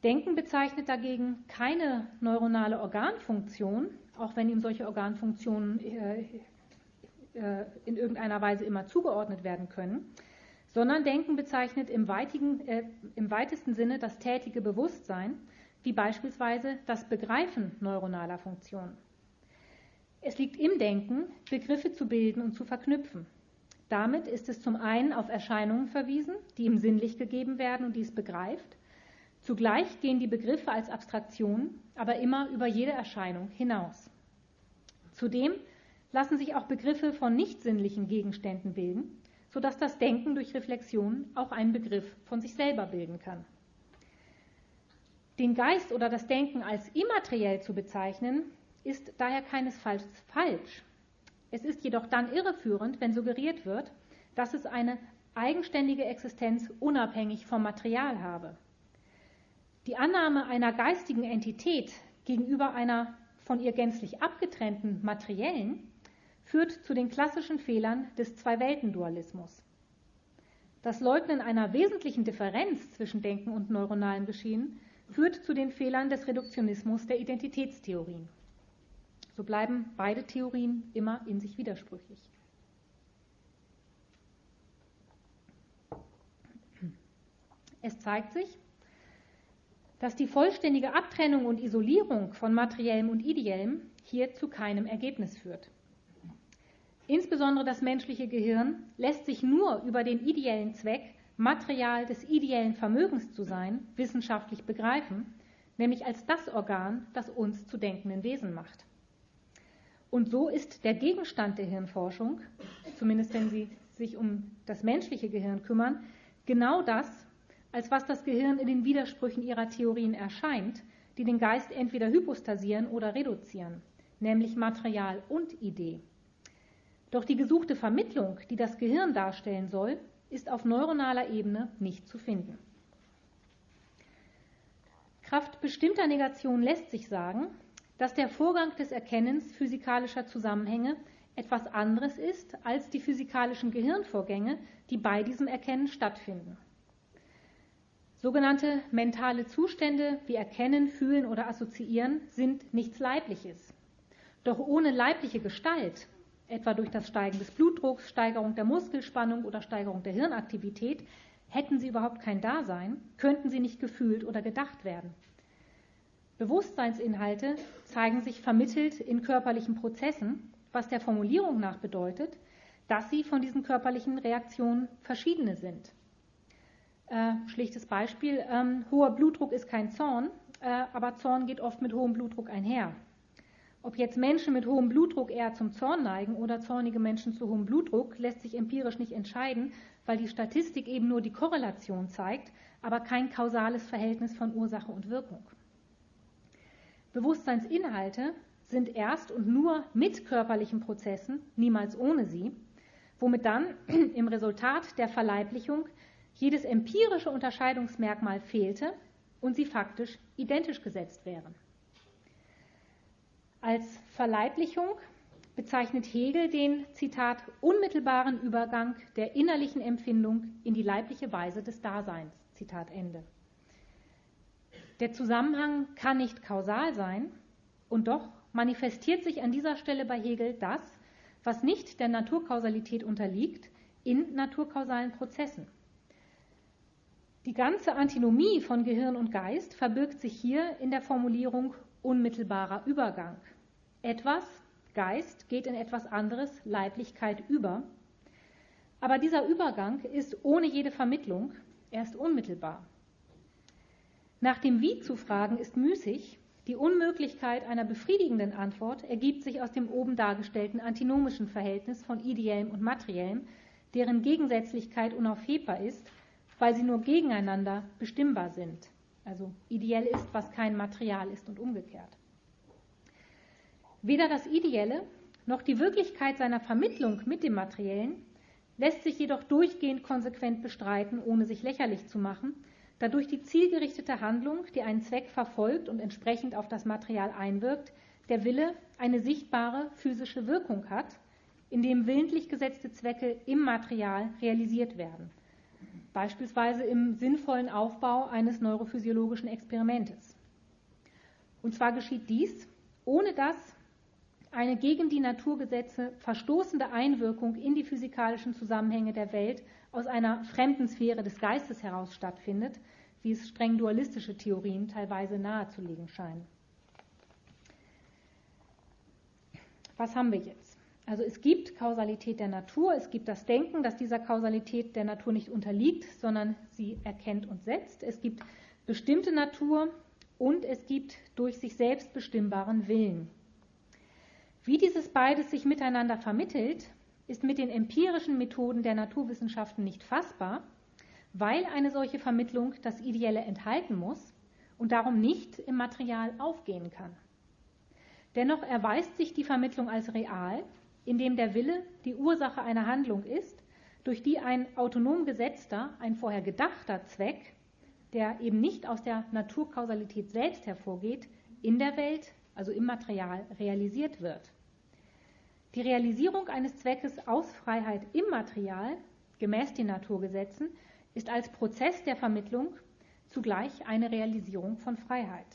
Speaker 2: Denken bezeichnet dagegen keine neuronale Organfunktion, auch wenn ihm solche Organfunktionen äh, äh, in irgendeiner Weise immer zugeordnet werden können, sondern Denken bezeichnet im, weitigen, äh, im weitesten Sinne das tätige Bewusstsein, wie beispielsweise das Begreifen neuronaler Funktionen. Es liegt im Denken, Begriffe zu bilden und zu verknüpfen. Damit ist es zum einen auf Erscheinungen verwiesen, die ihm sinnlich gegeben werden und die es begreift. Zugleich gehen die Begriffe als Abstraktionen aber immer über jede Erscheinung hinaus. Zudem lassen sich auch Begriffe von nicht sinnlichen Gegenständen bilden, sodass das Denken durch Reflexion auch einen Begriff von sich selber bilden kann. Den Geist oder das Denken als immateriell zu bezeichnen, ist daher keinesfalls falsch. Es ist jedoch dann irreführend, wenn suggeriert wird, dass es eine eigenständige Existenz unabhängig vom Material habe. Die Annahme einer geistigen Entität gegenüber einer von ihr gänzlich abgetrennten materiellen führt zu den klassischen Fehlern des Zwei-Welten-Dualismus. Das Leugnen einer wesentlichen Differenz zwischen Denken und neuronalem Geschehen führt zu den Fehlern des Reduktionismus der Identitätstheorien. So bleiben beide Theorien immer in sich widersprüchlich. Es zeigt sich, dass die vollständige Abtrennung und Isolierung von Materiellem und Ideellem hier zu keinem Ergebnis führt. Insbesondere das menschliche Gehirn lässt sich nur über den ideellen Zweck, Material des ideellen Vermögens zu sein, wissenschaftlich begreifen, nämlich als das Organ, das uns zu denkenden Wesen macht. Und so ist der Gegenstand der Hirnforschung, zumindest wenn Sie sich um das menschliche Gehirn kümmern, genau das, als was das Gehirn in den Widersprüchen ihrer Theorien erscheint, die den Geist entweder hypostasieren oder reduzieren, nämlich Material und Idee. Doch die gesuchte Vermittlung, die das Gehirn darstellen soll, ist auf neuronaler Ebene nicht zu finden. Kraft bestimmter Negation lässt sich sagen, dass der Vorgang des Erkennens physikalischer Zusammenhänge etwas anderes ist als die physikalischen Gehirnvorgänge, die bei diesem Erkennen stattfinden. Sogenannte mentale Zustände wie Erkennen, Fühlen oder Assoziieren sind nichts Leibliches. Doch ohne leibliche Gestalt, etwa durch das Steigen des Blutdrucks, Steigerung der Muskelspannung oder Steigerung der Hirnaktivität, hätten sie überhaupt kein Dasein, könnten sie nicht gefühlt oder gedacht werden. Bewusstseinsinhalte zeigen sich vermittelt in körperlichen Prozessen, was der Formulierung nach bedeutet, dass sie von diesen körperlichen Reaktionen verschiedene sind. Äh, schlichtes Beispiel, ähm, hoher Blutdruck ist kein Zorn, äh, aber Zorn geht oft mit hohem Blutdruck einher. Ob jetzt Menschen mit hohem Blutdruck eher zum Zorn neigen oder zornige Menschen zu hohem Blutdruck, lässt sich empirisch nicht entscheiden, weil die Statistik eben nur die Korrelation zeigt, aber kein kausales Verhältnis von Ursache und Wirkung. Bewusstseinsinhalte sind erst und nur mit körperlichen Prozessen, niemals ohne sie, womit dann im Resultat der Verleiblichung jedes empirische Unterscheidungsmerkmal fehlte und sie faktisch identisch gesetzt wären. Als Verleiblichung bezeichnet Hegel den, Zitat, unmittelbaren Übergang der innerlichen Empfindung in die leibliche Weise des Daseins, Zitat Ende. Der Zusammenhang kann nicht kausal sein und doch manifestiert sich an dieser Stelle bei Hegel das, was nicht der Naturkausalität unterliegt, in naturkausalen Prozessen. Die ganze Antinomie von Gehirn und Geist verbirgt sich hier in der Formulierung unmittelbarer Übergang. Etwas, Geist, geht in etwas anderes, Leiblichkeit, über. Aber dieser Übergang ist ohne jede Vermittlung, er ist unmittelbar. Nach dem Wie zu fragen ist müßig, die Unmöglichkeit einer befriedigenden Antwort ergibt sich aus dem oben dargestellten antinomischen Verhältnis von Ideellem und Materiellem, deren Gegensätzlichkeit unaufhebbar ist, weil sie nur gegeneinander bestimmbar sind. Also ideell ist, was kein Material ist und umgekehrt. Weder das Ideelle noch die Wirklichkeit seiner Vermittlung mit dem Materiellen lässt sich jedoch durchgehend konsequent bestreiten, ohne sich lächerlich zu machen, da durch die zielgerichtete Handlung, die einen Zweck verfolgt und entsprechend auf das Material einwirkt, der Wille eine sichtbare physische Wirkung hat, indem willentlich gesetzte Zwecke im Material realisiert werden. beispielsweise im sinnvollen Aufbau eines neurophysiologischen Experimentes. Und zwar geschieht dies, ohne dass eine gegen die Naturgesetze verstoßende Einwirkung in die physikalischen Zusammenhänge der Welt aus einer fremden Sphäre des Geistes heraus stattfindet, wie es streng dualistische Theorien teilweise nahezulegen scheinen. Was haben wir jetzt? Also es gibt Kausalität der Natur, es gibt das Denken, das dieser Kausalität der Natur nicht unterliegt, sondern sie erkennt und setzt. Es gibt bestimmte Natur und es gibt durch sich selbst bestimmbaren Willen. Wie dieses beides sich miteinander vermittelt, ist mit den empirischen Methoden der Naturwissenschaften nicht fassbar, weil eine solche Vermittlung das Ideelle enthalten muss und darum nicht im Material aufgehen kann. Dennoch erweist sich die Vermittlung als real, indem der Wille die Ursache einer Handlung ist, durch die ein autonom gesetzter, ein vorher gedachter Zweck, der eben nicht aus der Naturkausalität selbst hervorgeht, in der Welt, also im Material, realisiert wird. Die Realisierung eines Zweckes aus Freiheit im Material, gemäß den Naturgesetzen, ist als Prozess der Vermittlung zugleich eine Realisierung von Freiheit.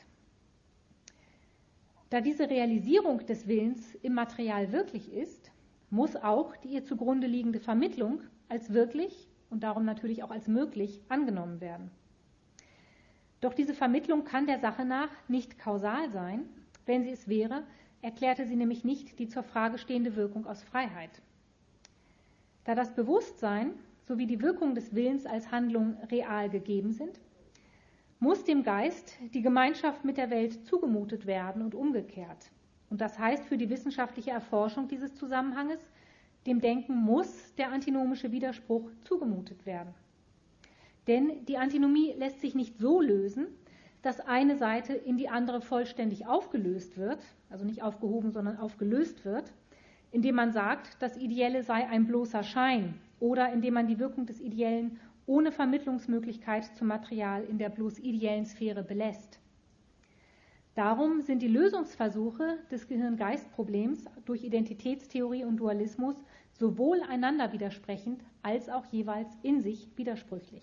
Speaker 2: Da diese Realisierung des Willens im Material wirklich ist, muss auch die ihr zugrunde liegende Vermittlung als wirklich und darum natürlich auch als möglich angenommen werden. Doch diese Vermittlung kann der Sache nach nicht kausal sein. Wenn sie es wäre, erklärte sie nämlich nicht die zur Frage stehende Wirkung aus Freiheit. Da das Bewusstsein sowie die Wirkung des Willens als Handlung real gegeben sind, muss dem Geist die Gemeinschaft mit der Welt zugemutet werden und umgekehrt. Und das heißt für die wissenschaftliche Erforschung dieses Zusammenhanges, dem Denken muss der antinomische Widerspruch zugemutet werden. Denn die Antinomie lässt sich nicht so lösen, dass eine Seite in die andere vollständig aufgelöst wird, also nicht aufgehoben, sondern aufgelöst wird, indem man sagt, das Ideelle sei ein bloßer Schein oder indem man die Wirkung des Ideellen ohne Vermittlungsmöglichkeit zum Material in der bloß ideellen Sphäre belässt. Darum sind die Lösungsversuche des Gehirn-Geist-Problems durch Identitätstheorie und Dualismus sowohl einander widersprechend als auch jeweils in sich widersprüchlich.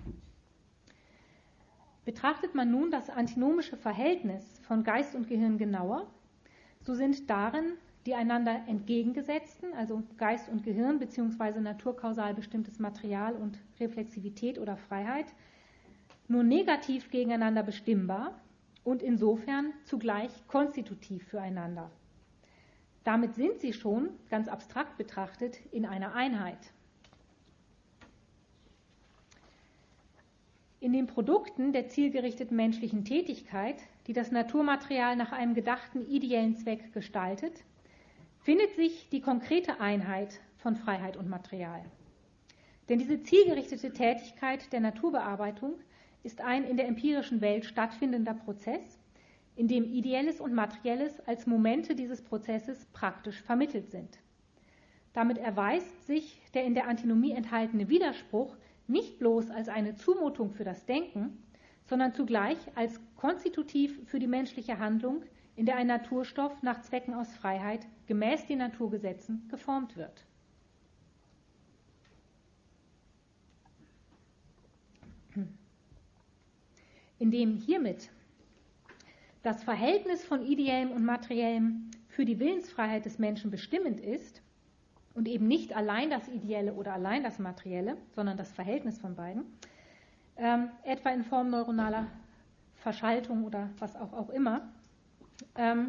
Speaker 2: Betrachtet man nun das antinomische Verhältnis von Geist und Gehirn genauer, so sind darin die einander entgegengesetzten, also Geist und Gehirn bzw. naturkausal bestimmtes Material und Reflexivität oder Freiheit, nur negativ gegeneinander bestimmbar und insofern zugleich konstitutiv füreinander. Damit sind sie schon, ganz abstrakt betrachtet, in einer Einheit. In den Produkten der zielgerichteten menschlichen Tätigkeit, die das Naturmaterial nach einem gedachten ideellen Zweck gestaltet, findet sich die konkrete Einheit von Freiheit und Material. Denn diese zielgerichtete Tätigkeit der Naturbearbeitung ist ein in der empirischen Welt stattfindender Prozess, in dem Ideelles und Materielles als Momente dieses Prozesses praktisch vermittelt sind. Damit erweist sich der in der Antinomie enthaltene Widerspruch nicht bloß als eine Zumutung für das Denken, sondern zugleich als konstitutiv für die menschliche Handlung, in der ein Naturstoff nach Zwecken aus Freiheit gemäß den Naturgesetzen geformt wird. Indem hiermit das Verhältnis von Ideellem und Materiellem für die Willensfreiheit des Menschen bestimmend ist und eben nicht allein das Ideelle oder allein das Materielle, sondern das Verhältnis von beiden, ähm, etwa in Form neuronaler Verschaltung oder was auch, auch immer, ähm,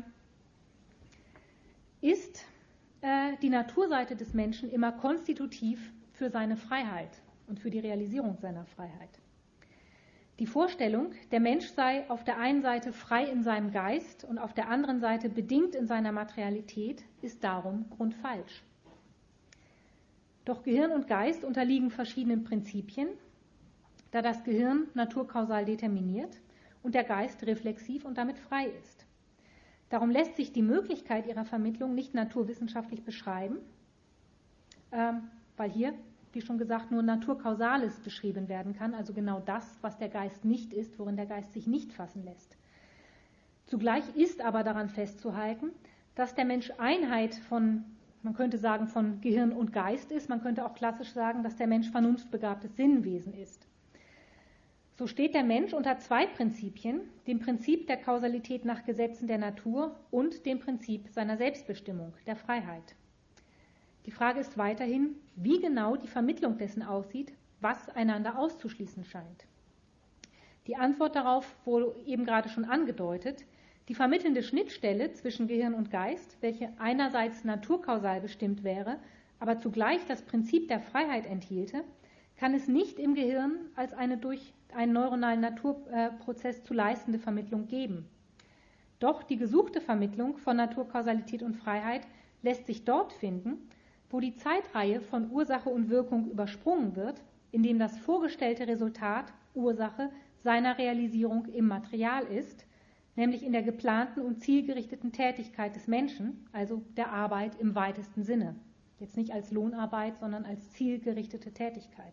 Speaker 2: ist äh, die Naturseite des Menschen immer konstitutiv für seine Freiheit und für die Realisierung seiner Freiheit. Die Vorstellung, der Mensch sei auf der einen Seite frei in seinem Geist und auf der anderen Seite bedingt in seiner Materialität, ist darum grundfalsch. Doch Gehirn und Geist unterliegen verschiedenen Prinzipien, da das Gehirn naturkausal determiniert und der Geist reflexiv und damit frei ist. Darum lässt sich die Möglichkeit ihrer Vermittlung nicht naturwissenschaftlich beschreiben, ähm, weil hier, wie schon gesagt, nur Naturkausales beschrieben werden kann, also genau das, was der Geist nicht ist, worin der Geist sich nicht fassen lässt. Zugleich ist aber daran festzuhalten, dass der Mensch Einheit von man könnte sagen, von Gehirn und Geist ist. Man könnte auch klassisch sagen, dass der Mensch vernunftbegabtes Sinnwesen ist. So steht der Mensch unter zwei Prinzipien, dem Prinzip der Kausalität nach Gesetzen der Natur und dem Prinzip seiner Selbstbestimmung, der Freiheit. Die Frage ist weiterhin, wie genau die Vermittlung dessen aussieht, was einander auszuschließen scheint. Die Antwort darauf wurde eben gerade schon angedeutet. Die vermittelnde Schnittstelle zwischen Gehirn und Geist, welche einerseits naturkausal bestimmt wäre, aber zugleich das Prinzip der Freiheit enthielte, kann es nicht im Gehirn als eine durch einen neuronalen Naturprozess zu leistende Vermittlung geben. Doch die gesuchte Vermittlung von Naturkausalität und Freiheit lässt sich dort finden, wo die Zeitreihe von Ursache und Wirkung übersprungen wird, indem das vorgestellte Resultat Ursache seiner Realisierung im Material ist, nämlich in der geplanten und zielgerichteten Tätigkeit des Menschen, also der Arbeit im weitesten Sinne. Jetzt nicht als Lohnarbeit, sondern als zielgerichtete Tätigkeit.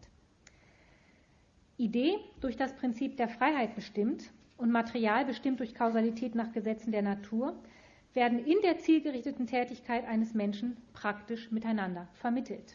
Speaker 2: Idee durch das Prinzip der Freiheit bestimmt und Material bestimmt durch Kausalität nach Gesetzen der Natur, werden in der zielgerichteten Tätigkeit eines Menschen praktisch miteinander vermittelt.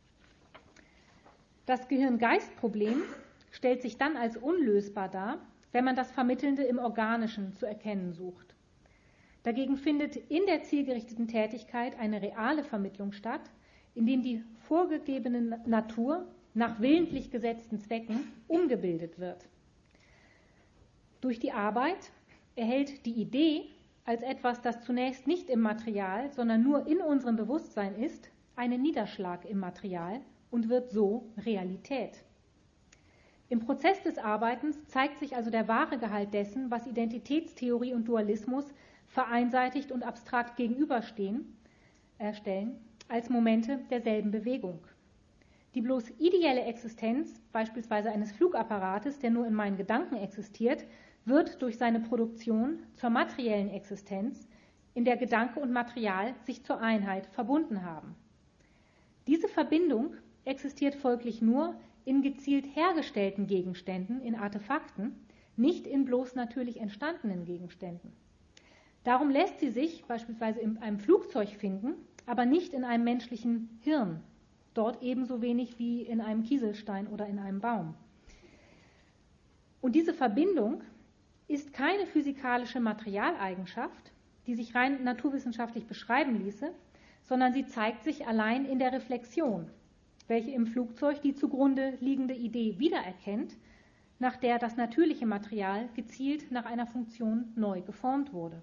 Speaker 2: Das Gehirn-Geist-Problem stellt sich dann als unlösbar dar, wenn man das Vermittelnde im Organischen zu erkennen sucht. Dagegen findet in der zielgerichteten Tätigkeit eine reale Vermittlung statt, indem die vorgegebene Natur nach willentlich gesetzten Zwecken umgebildet wird. Durch die Arbeit erhält die Idee als etwas, das zunächst nicht im Material, sondern nur in unserem Bewusstsein ist, einen Niederschlag im Material und wird so Realität. Im Prozess des Arbeitens zeigt sich also der wahre Gehalt dessen, was Identitätstheorie und Dualismus vereinseitigt und abstrakt gegenüberstehen, äh, stellen, als Momente derselben Bewegung. Die bloß ideelle Existenz, beispielsweise eines Flugapparates, der nur in meinen Gedanken existiert, wird durch seine Produktion zur materiellen Existenz, in der Gedanke und Material sich zur Einheit verbunden haben. Diese Verbindung existiert folglich nur in gezielt hergestellten Gegenständen, in Artefakten, nicht in bloß natürlich entstandenen Gegenständen. Darum lässt sie sich beispielsweise in einem Flugzeug finden, aber nicht in einem menschlichen Hirn, dort ebenso wenig wie in einem Kieselstein oder in einem Baum. Und diese Verbindung ist keine physikalische Materialeigenschaft, die sich rein naturwissenschaftlich beschreiben ließe, sondern sie zeigt sich allein in der Reflexion, welche im Flugzeug die zugrunde liegende Idee wiedererkennt, nach der das natürliche Material gezielt nach einer Funktion neu geformt wurde.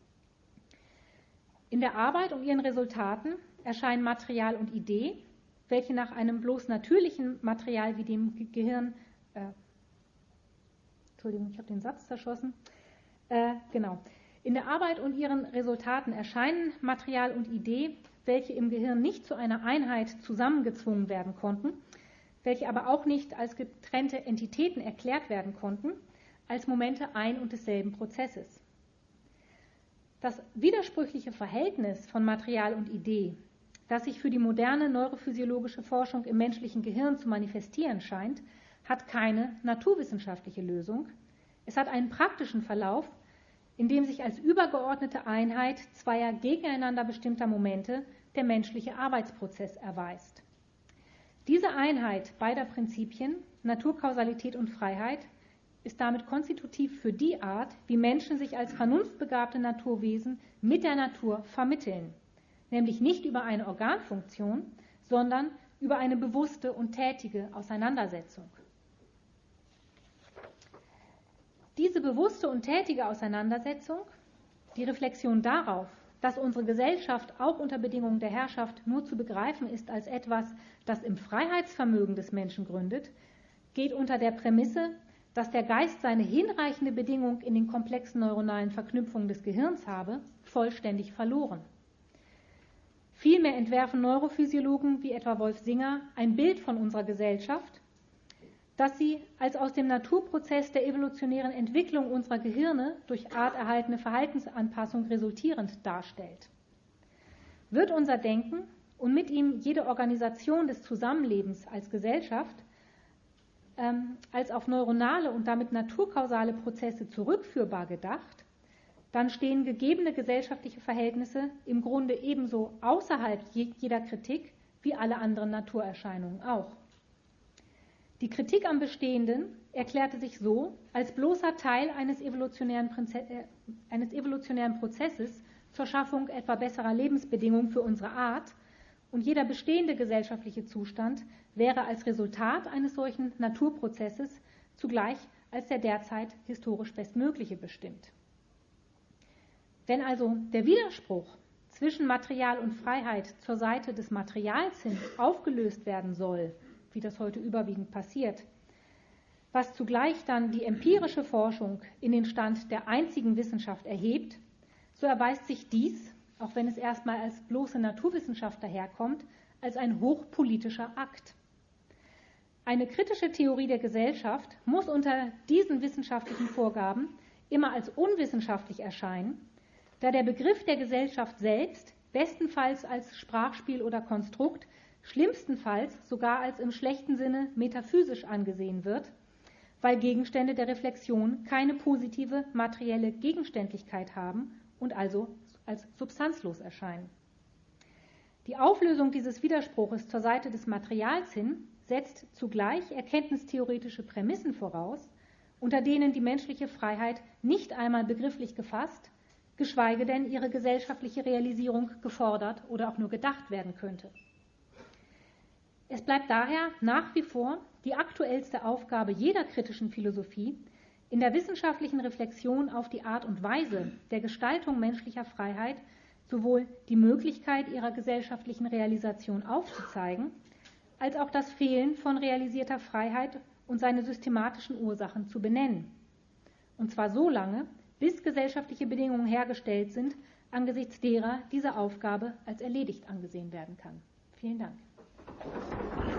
Speaker 2: In der Arbeit und ihren Resultaten erscheinen Material und Idee, welche nach einem bloß natürlichen Material wie dem Gehirn, äh, Entschuldigung, ich habe den Satz zerschossen, äh, genau, in der Arbeit und ihren Resultaten erscheinen Material und Idee, welche im Gehirn nicht zu einer Einheit zusammengezwungen werden konnten, welche aber auch nicht als getrennte Entitäten erklärt werden konnten, als Momente ein und desselben Prozesses. Das widersprüchliche Verhältnis von Material und Idee, das sich für die moderne neurophysiologische Forschung im menschlichen Gehirn zu manifestieren scheint, hat keine naturwissenschaftliche Lösung. Es hat einen praktischen Verlauf, in dem sich als übergeordnete Einheit zweier gegeneinander bestimmter Momente der menschliche Arbeitsprozess erweist. Diese Einheit beider Prinzipien, Naturkausalität und Freiheit, ist damit konstitutiv für die Art, wie Menschen sich als vernunftbegabte Naturwesen mit der Natur vermitteln, nämlich nicht über eine Organfunktion, sondern über eine bewusste und tätige Auseinandersetzung. Diese bewusste und tätige Auseinandersetzung, die Reflexion darauf, dass unsere Gesellschaft auch unter Bedingungen der Herrschaft nur zu begreifen ist als etwas, das im Freiheitsvermögen des Menschen gründet, geht unter der Prämisse, dass der Geist seine hinreichende Bedingung in den komplexen neuronalen Verknüpfungen des Gehirns habe, vollständig verloren. Vielmehr entwerfen Neurophysiologen wie etwa Wolf Singer ein Bild von unserer Gesellschaft, das sie als aus dem Naturprozess der evolutionären Entwicklung unserer Gehirne durch arterhaltene Verhaltensanpassung resultierend darstellt. Wird unser Denken und mit ihm jede Organisation des Zusammenlebens als Gesellschaft ähm, als auf neuronale und damit naturkausale Prozesse zurückführbar gedacht, dann stehen gegebene gesellschaftliche Verhältnisse im Grunde ebenso außerhalb jeder Kritik wie alle anderen Naturerscheinungen auch. Die Kritik am Bestehenden erklärte sich so als bloßer Teil eines evolutionären, äh, eines evolutionären Prozesses zur Schaffung etwa besserer Lebensbedingungen für unsere Art, und jeder bestehende gesellschaftliche Zustand wäre als Resultat eines solchen Naturprozesses zugleich als der derzeit historisch bestmögliche bestimmt. Wenn also der Widerspruch zwischen Material und Freiheit zur Seite des Materials hin aufgelöst werden soll, wie das heute überwiegend passiert, was zugleich dann die empirische Forschung in den Stand der einzigen Wissenschaft erhebt, so erweist sich dies, auch wenn es erstmal als bloße Naturwissenschaft daherkommt, als ein hochpolitischer Akt. Eine kritische Theorie der Gesellschaft muss unter diesen wissenschaftlichen Vorgaben immer als unwissenschaftlich erscheinen, da der Begriff der Gesellschaft selbst bestenfalls als Sprachspiel oder Konstrukt, schlimmstenfalls sogar als im schlechten Sinne metaphysisch angesehen wird, weil Gegenstände der Reflexion keine positive materielle Gegenständlichkeit haben und also als substanzlos erscheinen. Die Auflösung dieses Widerspruches zur Seite des Materials hin setzt zugleich erkenntnistheoretische Prämissen voraus, unter denen die menschliche Freiheit nicht einmal begrifflich gefasst, geschweige denn ihre gesellschaftliche Realisierung gefordert oder auch nur gedacht werden könnte. Es bleibt daher nach wie vor die aktuellste Aufgabe jeder kritischen Philosophie, in der wissenschaftlichen Reflexion auf die Art und Weise der Gestaltung menschlicher Freiheit sowohl die Möglichkeit ihrer gesellschaftlichen Realisation aufzuzeigen, als auch das Fehlen von realisierter Freiheit und seine systematischen Ursachen zu benennen. Und zwar so lange, bis gesellschaftliche Bedingungen hergestellt sind, angesichts derer diese Aufgabe als erledigt angesehen werden kann. Vielen Dank.